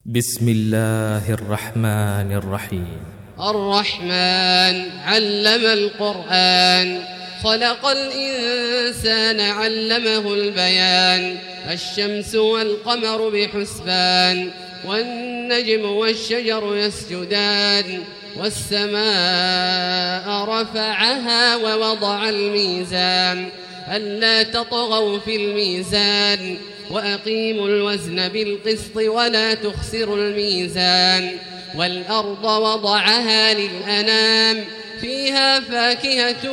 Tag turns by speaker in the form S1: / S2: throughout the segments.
S1: بسم الله الرحمن الرحيم.
S2: الرحمن علم القرآن، خلق الإنسان علمه البيان. الشمس والقمر بحسبان، والنجم والشجر يسجدان. والسماء رفعها ووضع الميزان، ألا تطغوا في الميزان، وأقيموا الوزن بالقسط ولا تخسروا الميزان. والأرض وضعها للأنام، فيها فاكهة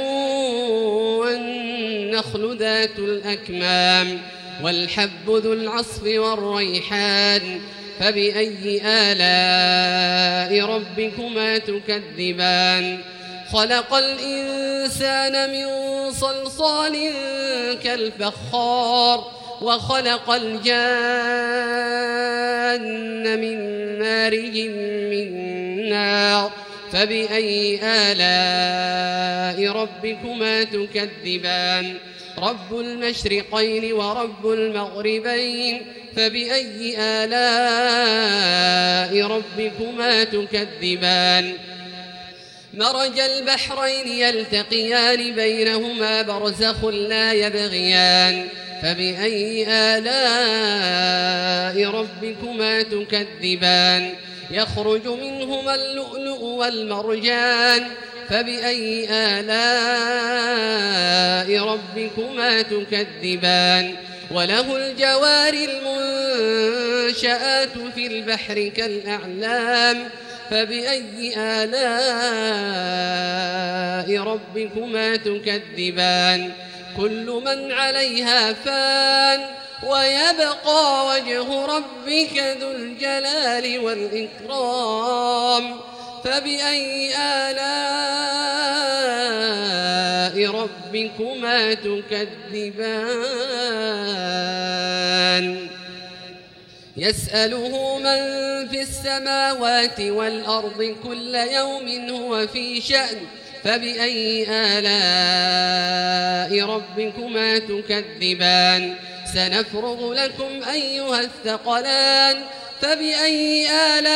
S2: والنخل ذات الأكمام، والحب ذو العصف والريحان. فبأي آلاء ربكما تكذبان؟ خلق الإنسان من صلصال كالفخار، وخلق الجان من مارج من نار. فبأي آلاء ربكما تكذبان؟ رب المشرقين ورب المغربين، فبأي آلاء ربكما تكذبان؟ مرج البحرين يلتقيان، بينهما برزخ لا يبغيان. فبأي آلاء ربكما تكذبان؟ يخرج منهما اللؤلؤ والمرجان. فبأي آلاء ربكما تكذبان؟ وله الجوار المنشآت في البحر كالأعلام. فبأي آلاء ربكما تكذبان؟ كل من عليها فان، ويبقى وجه ربك ذو الجلال والإكرام. فبأي آلاء ربكما تكذبان؟ يسأله من في السماوات والأرض كل يوم هو في شأن. فبأي آلاء ربكما تكذبان؟ سنفرغ لكم أيها الثقلان. فبأي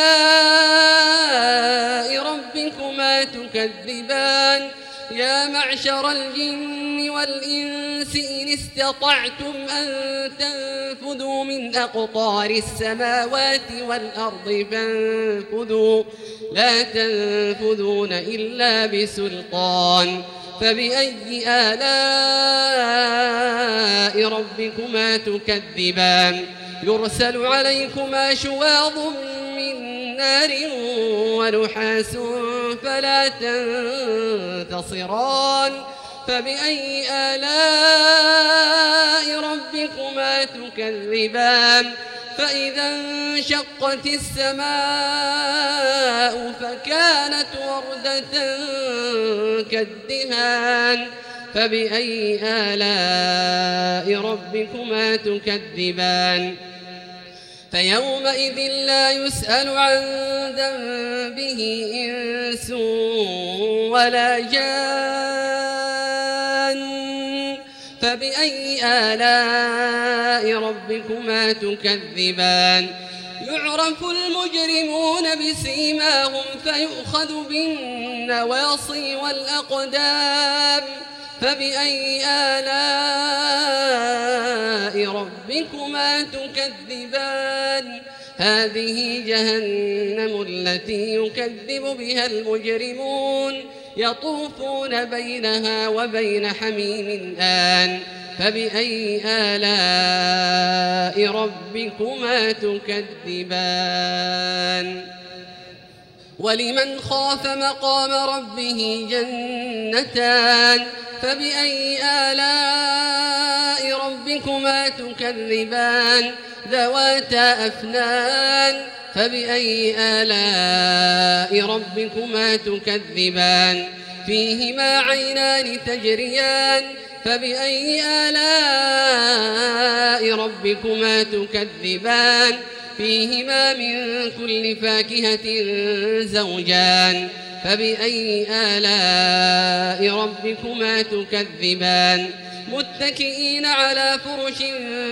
S2: آلاء ربكما تكذبان؟ يا معشر الجن والإنس إن استطعتم أن تنفذوا من أقطار السماوات والأرض فانفذوا، لا تنفذون إلا بسلطان. فبأي آلاء ربكما تكذبان؟ يرسل عليكما شواظ من نار ونحاس فلا تنتصران. فبأي آلاء ربكما تكذبان؟ فإذا انشقت السماء فكانت وردة كالدهان. فبأي آلاء ربكما تكذبان؟ فيومئذ لا يسأل عن ذنبه إنس ولا جان. فبأي آلاء ربكما تكذبان؟ يعرف المجرمون بسيماهم فيؤخذ بالنواصي والأقدام. فبأي آلاء ربكما تكذبان؟ هذه جهنم التي يكذب بها المجرمون، يطوفون بينها وبين حميم آن. فبأي آلاء ربكما تكذبان؟ ولمن خاف مقام ربه جنتان. فبأي آلاء ربكما تكذبان؟ ذواتا أفنان. فبأي آلاء ربكما تكذبان؟ فيهما عينان تجريان. فبأي آلاء ربكما تكذبان؟ فيهما من كل فاكهة زوجان. فبأي آلاء ربكما تكذبان؟ متكئين على فرش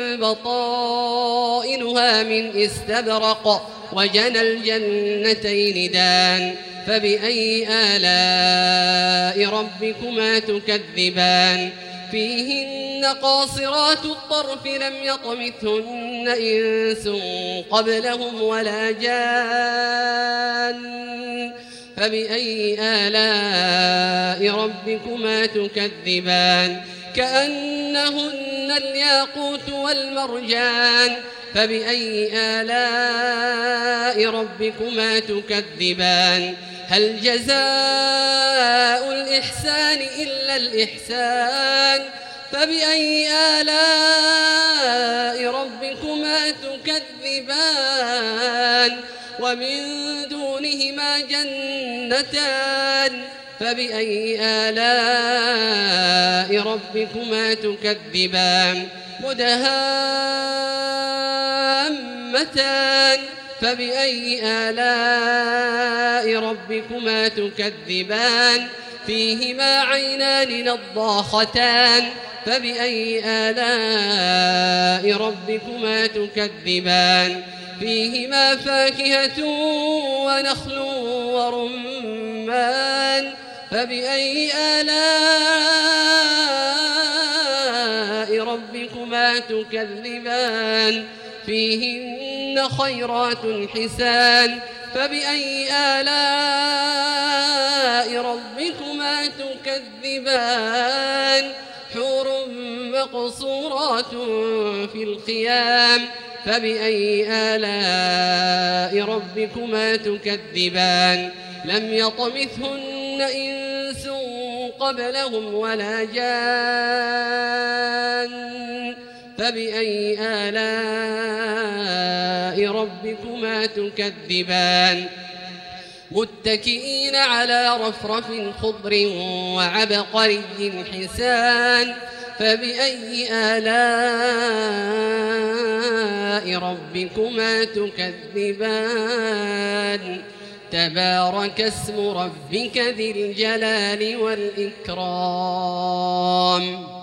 S2: بطائنها من استبرق وجنى الجنتين دان فبأي آلاء ربكما تكذبان فيهن قاصرات الطرف لم يطمثهن إنس قبلهم ولا جان فبأي آلاء ربكما تكذبان كأنهن الياقوت والمرجان فبأي آلاء ربكما تكذبان هل جزاء الإحسان إلا الإحسان فبأي آلاء ربكما تكذبان ومن دونهما جنتان فبأي آلاء ربكما تكذبان مدهامتان فبأي آلاء ربكما تكذبان فيهما عينان نضاختان فبأي آلاء ربكما تكذبان فيهما فاكهة ونخل ورمان فبأي آلاء ربكما تكذبان فيهن خيرات حسان فبأي آلاء ربكما تكذبان حور مقصورات في الخيام فبأي آلاء ربكما تكذبان لم يطمثهن إنس قبلهم ولا جان فبأي آلاء ربكما تكذبان متكئين على رفرف خضر وعبقري حسان فبأي آلاء ربكما تكذبان تبارك اسم ربك ذي الجلال والإكرام